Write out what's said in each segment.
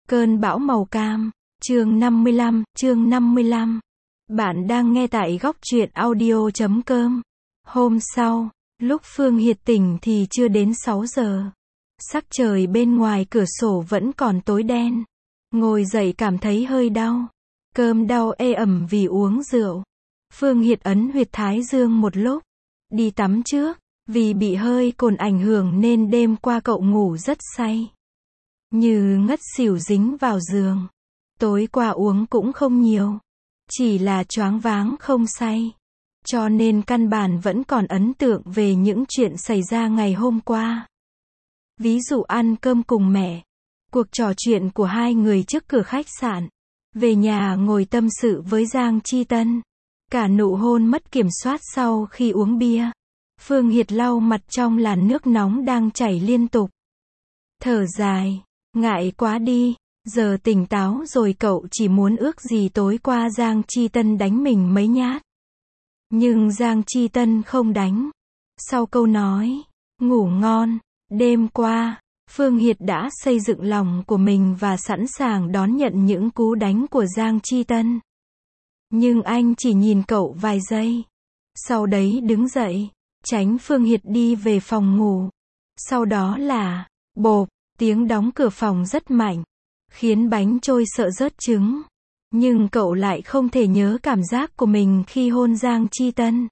Cơn bão màu cam, chương 55. Bạn đang nghe tại góc truyện audio.com. Hôm sau, lúc Phương Hiệt tỉnh thì chưa đến 6 giờ. Sắc trời bên ngoài cửa sổ vẫn còn tối đen. Ngồi dậy cảm thấy hơi đau. Cơm đau ê ẩm vì uống rượu. Phương Hiệt ấn huyệt thái dương một lúc. Đi tắm trước, vì bị hơi cồn ảnh hưởng nên đêm qua cậu ngủ rất say. Như ngất xỉu dính vào giường. Tối qua uống cũng không nhiều. Chỉ là choáng váng không say. Cho nên căn bản vẫn còn ấn tượng về những chuyện xảy ra ngày hôm qua. Ví dụ ăn cơm cùng mẹ. Cuộc trò chuyện của hai người trước cửa khách sạn. Về nhà ngồi tâm sự với Giang Chi Tân. Cả nụ hôn mất kiểm soát sau khi uống bia. Phương Hiệt lau mặt trong làn nước nóng đang chảy liên tục. Thở dài. Ngại quá đi, giờ tỉnh táo rồi cậu chỉ muốn ước gì tối qua Giang Chi Tân đánh mình mấy nhát. Nhưng Giang Chi Tân không đánh. Sau câu nói, ngủ ngon, đêm qua, Phương Hiệt đã xây dựng lòng của mình và sẵn sàng đón nhận những cú đánh của Giang Chi Tân. Nhưng anh chỉ nhìn cậu vài giây. Sau đấy đứng dậy, tránh Phương Hiệt đi về phòng ngủ. Sau đó là, bộp. Tiếng đóng cửa phòng rất mạnh, khiến bánh trôi sợ rớt trứng. Nhưng cậu lại không thể nhớ cảm giác của mình khi hôn Giang Chi Tân.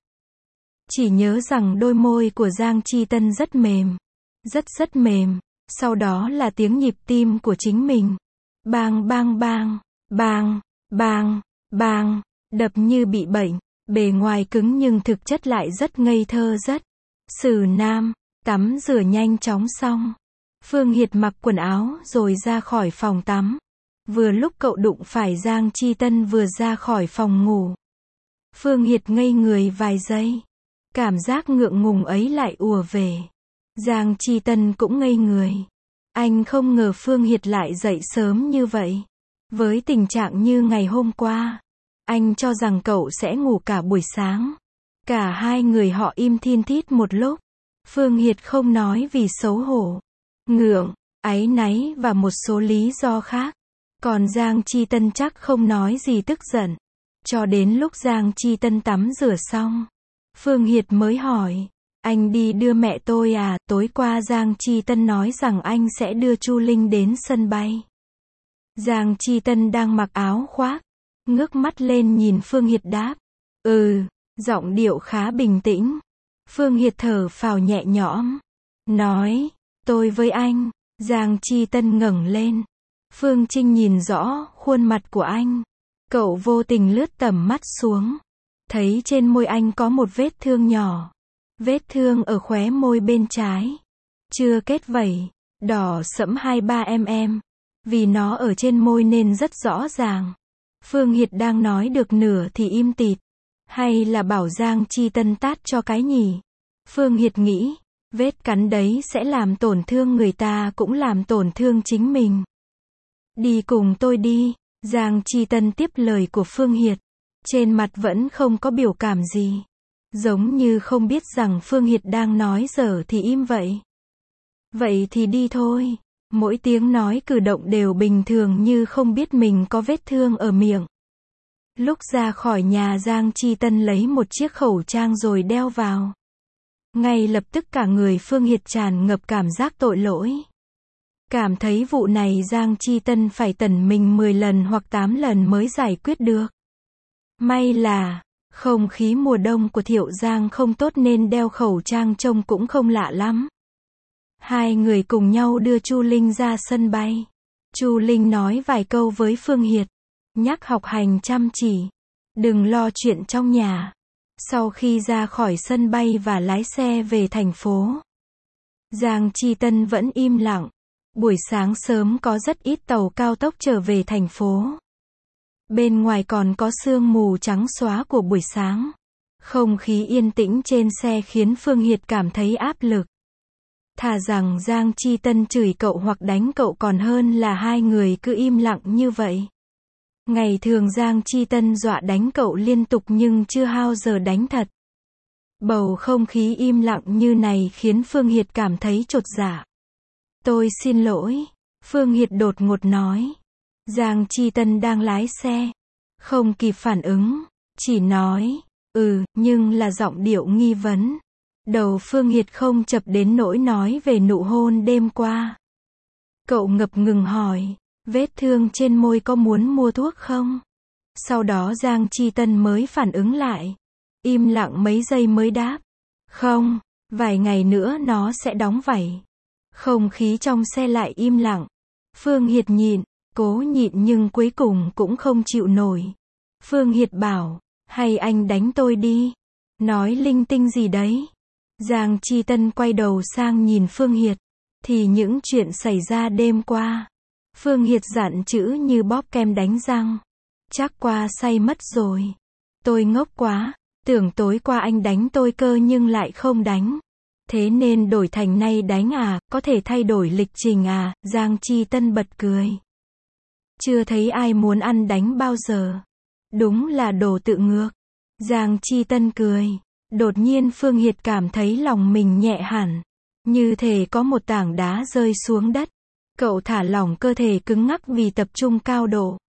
Chỉ nhớ rằng đôi môi của Giang Chi Tân rất mềm. Rất mềm. Sau đó là tiếng nhịp tim của chính mình. Bang bang bang, bang, bang, bang, đập như bị bệnh. Bề ngoài cứng nhưng thực chất lại rất ngây thơ rất. Xử nam, tắm rửa nhanh chóng xong. Phương Hiệt mặc quần áo rồi ra khỏi phòng tắm. Vừa lúc cậu đụng phải Giang Chi Tân vừa ra khỏi phòng ngủ. Phương Hiệt ngây người vài giây. Cảm giác ngượng ngùng ấy lại ùa về. Giang Chi Tân cũng ngây người. Anh không ngờ Phương Hiệt lại dậy sớm như vậy. Với tình trạng như ngày hôm qua, anh cho rằng cậu sẽ ngủ cả buổi sáng. Cả hai người họ im thin thít một lúc. Phương Hiệt không nói vì xấu hổ, ngượng, áy náy và một số lý do khác. Còn Giang Chi Tân chắc không nói gì tức giận. Cho đến lúc Giang Chi Tân tắm rửa xong, Phương Hiệt mới hỏi, anh đi đưa mẹ tôi à? Tối qua Giang Chi Tân nói rằng anh sẽ đưa Chu Linh đến sân bay. Giang Chi Tân đang mặc áo khoác, ngước mắt lên nhìn Phương Hiệt đáp, giọng điệu khá bình tĩnh. Phương Hiệt thở phào nhẹ nhõm, nói, tôi với anh. Giang Chi Tân ngẩng lên. Phương Trinh nhìn rõ khuôn mặt của anh. Cậu vô tình lướt tầm mắt xuống. Thấy trên môi anh có một vết thương nhỏ. Vết thương ở khóe môi bên trái. Chưa kết vảy. Đỏ sẫm 2-3 mm. Vì nó ở trên môi nên rất rõ ràng. Phương Hiệt đang nói được nửa thì im tịt. Hay là bảo Giang Chi Tân tát cho cái nhỉ? Phương Hiệt nghĩ. Vết cắn đấy sẽ làm tổn thương người ta cũng làm tổn thương chính mình. Đi cùng tôi đi. Giang Chi Tân tiếp lời của Phương Hiệt. Trên mặt vẫn không có biểu cảm gì. Giống như không biết rằng Phương Hiệt đang nói dở thì im vậy. Vậy thì đi thôi. Mỗi tiếng nói cử động đều bình thường như không biết mình có vết thương ở miệng. Lúc ra khỏi nhà Giang Chi Tân lấy một chiếc khẩu trang rồi đeo vào. Ngay lập tức cả người Phương Hiệt tràn ngập cảm giác tội lỗi. Cảm thấy vụ này Giang Chi Tân phải tẩn mình 10 lần hoặc 8 lần mới giải quyết được. May là, không khí mùa đông của Thiệu Giang không tốt nên đeo khẩu trang trông cũng không lạ lắm. Hai người cùng nhau đưa Chu Linh ra sân bay. Chu Linh nói vài câu với Phương Hiệt. Nhắc học hành chăm chỉ. Đừng lo chuyện trong nhà. Sau khi ra khỏi sân bay và lái xe về thành phố, Giang Chi Tân vẫn im lặng. Buổi sáng sớm có rất ít tàu cao tốc trở về thành phố. Bên ngoài còn có sương mù trắng xóa của buổi sáng. Không khí yên tĩnh trên xe khiến Phương Hiệt cảm thấy áp lực. Thà rằng Giang Chi Tân chửi cậu hoặc đánh cậu còn hơn là hai người cứ im lặng như vậy. Ngày thường Giang Chi Tân dọa đánh cậu liên tục nhưng chưa bao giờ đánh thật. Bầu không khí im lặng như này khiến Phương Hiệt cảm thấy chột dạ. Tôi xin lỗi. Phương Hiệt đột ngột nói. Giang Chi Tân đang lái xe, không kịp phản ứng, chỉ nói, nhưng là giọng điệu nghi vấn. Đầu Phương Hiệt không chập đến nỗi nói về nụ hôn đêm qua. Cậu ngập ngừng hỏi, vết thương trên môi có muốn mua thuốc không? Sau đó Giang Chi Tân mới phản ứng lại. Im lặng mấy giây mới đáp, không, vài ngày nữa nó sẽ đóng vảy. Không khí trong xe lại im lặng. Phương Hiệt nhịn, cố nhịn nhưng cuối cùng cũng không chịu nổi. Phương Hiệt bảo, hay anh đánh tôi đi. Nói linh tinh gì đấy. Giang Chi Tân quay đầu sang nhìn Phương Hiệt. Thì những chuyện xảy ra đêm qua. Phương Hiệt dặn chữ như bóp kem đánh răng. Chắc qua say mất rồi. Tôi ngốc quá, tưởng tối qua anh đánh tôi cơ nhưng lại không đánh. Thế nên đổi thành nay đánh à, có thể thay đổi lịch trình à, Giang Chi Tân bật cười. Chưa thấy ai muốn ăn đánh bao giờ. Đúng là đồ tự ngược. Giang Chi Tân cười. Đột nhiên Phương Hiệt cảm thấy lòng mình nhẹ hẳn. Như thể có một tảng đá rơi xuống đất. Cậu thả lỏng cơ thể cứng ngắc vì tập trung cao độ.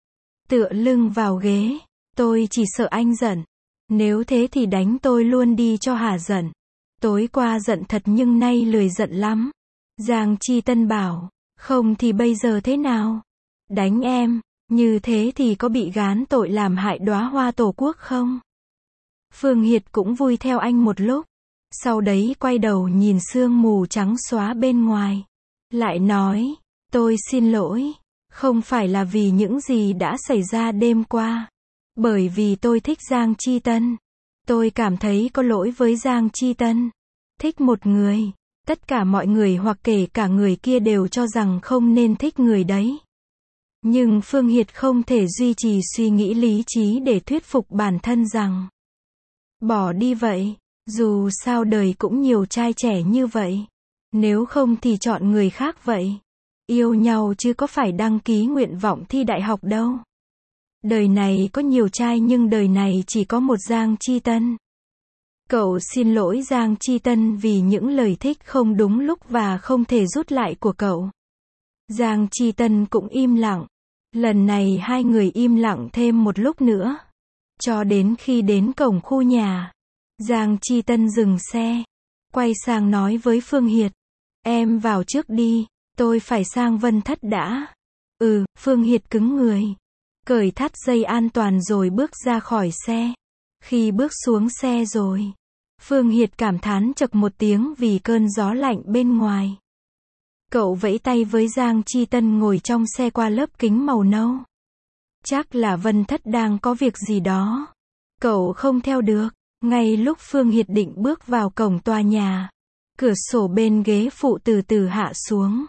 Tựa lưng vào ghế. Tôi chỉ sợ anh giận. Nếu thế thì đánh tôi luôn đi cho hả giận. Tối qua giận thật nhưng nay lười giận lắm. Giang Chi Tân bảo, không thì bây giờ thế nào? Đánh em, như thế thì có bị gán tội làm hại đóa hoa tổ quốc không? Phương Hiệt cũng vui theo anh một lúc. Sau đấy quay đầu nhìn sương mù trắng xóa bên ngoài. Lại nói, tôi xin lỗi. Không phải là vì những gì đã xảy ra đêm qua. Bởi vì tôi thích Giang Chi Tân. Tôi cảm thấy có lỗi với Giang Chi Tân. Thích một người, tất cả mọi người hoặc kể cả người kia đều cho rằng không nên thích người đấy. Nhưng Phương Hiệt không thể duy trì suy nghĩ lý trí để thuyết phục bản thân rằng bỏ đi vậy, dù sao đời cũng nhiều trai trẻ như vậy. Nếu không thì chọn người khác vậy. Yêu nhau chứ có phải đăng ký nguyện vọng thi đại học đâu. Đời này có nhiều trai nhưng đời này chỉ có một Giang Chi Tân. Cậu xin lỗi Giang Chi Tân vì những lời thích không đúng lúc và không thể rút lại của cậu. Giang Chi Tân cũng im lặng. Lần này hai người im lặng thêm một lúc nữa. Cho đến khi đến cổng khu nhà. Giang Chi Tân dừng xe. Quay sang nói với Phương Hiệt. Em vào trước đi, tôi phải sang Vân Thất đã. Phương Hiệt cứng người. Cởi thắt dây an toàn rồi bước ra khỏi xe. Khi bước xuống xe rồi, Phương Hiệt cảm thán chậc một tiếng vì cơn gió lạnh bên ngoài. Cậu vẫy tay với Giang Chi Tân ngồi trong xe qua lớp kính màu nâu. Chắc là Vân Thất đang có việc gì đó. Cậu không theo được. Ngay lúc Phương Hiệt định bước vào cổng tòa nhà, cửa sổ bên ghế phụ từ từ hạ xuống.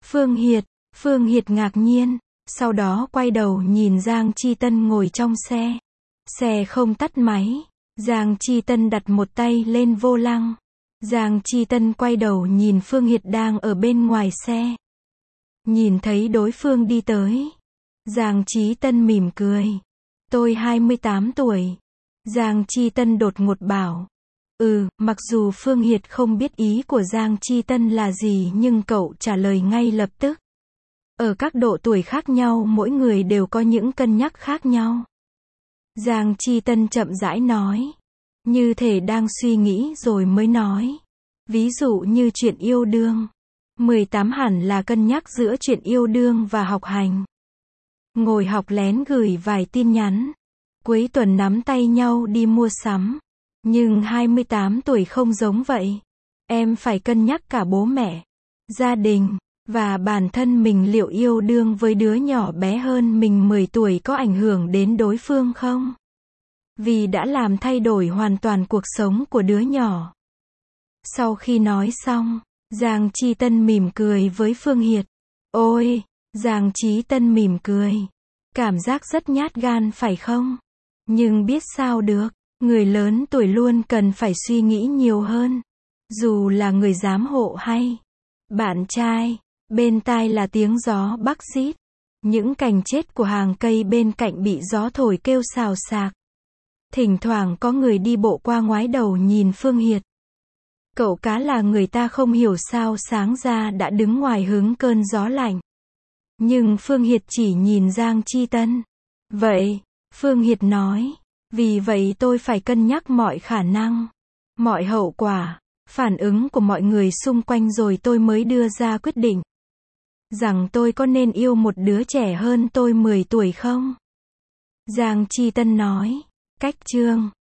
Phương Hiệt ngạc nhiên. Sau đó quay đầu nhìn Giang Chi Tân ngồi trong xe. Xe không tắt máy. Giang Chi Tân đặt một tay lên vô lăng. Giang Chi Tân quay đầu nhìn Phương Hiệt đang ở bên ngoài xe. Nhìn thấy đối phương đi tới. Giang Chi Tân mỉm cười. Tôi 28 tuổi. Giang Chi Tân đột ngột bảo. Mặc dù Phương Hiệt không biết ý của Giang Chi Tân là gì nhưng cậu trả lời ngay lập tức. Ở các độ tuổi khác nhau mỗi người đều có những cân nhắc khác nhau. Giang Chi Tân chậm rãi nói. Như thể đang suy nghĩ rồi mới nói. Ví dụ như chuyện yêu đương. 18 hẳn là cân nhắc giữa chuyện yêu đương và học hành. Ngồi học lén gửi vài tin nhắn. Cuối tuần nắm tay nhau đi mua sắm. Nhưng 28 tuổi không giống vậy. Em phải cân nhắc cả bố mẹ, gia đình, và bản thân mình liệu yêu đương với đứa nhỏ bé hơn mình 10 tuổi có ảnh hưởng đến đối phương không? Vì đã làm thay đổi hoàn toàn cuộc sống của đứa nhỏ. Sau khi nói xong, Giang Chi Tân mỉm cười với Phương Hiệt. Ôi, Giang Chí Tân mỉm cười. Cảm giác rất nhát gan phải không? Nhưng biết sao được, người lớn tuổi luôn cần phải suy nghĩ nhiều hơn. Dù là người giám hộ hay bạn trai, bên tai là tiếng gió bắc rít. Những cành chết của hàng cây bên cạnh bị gió thổi kêu xào xạc. Thỉnh thoảng có người đi bộ qua ngoái đầu nhìn Phương Hiệt. Cậu cá là người ta không hiểu sao sáng ra đã đứng ngoài hứng cơn gió lạnh. Nhưng Phương Hiệt chỉ nhìn Giang Chi Tân. Vậy, Phương Hiệt nói, vì vậy tôi phải cân nhắc mọi khả năng, mọi hậu quả, phản ứng của mọi người xung quanh rồi tôi mới đưa ra quyết định rằng tôi có nên yêu một đứa trẻ hơn tôi 10 tuổi không? Giang Chi Tân nói, cách chương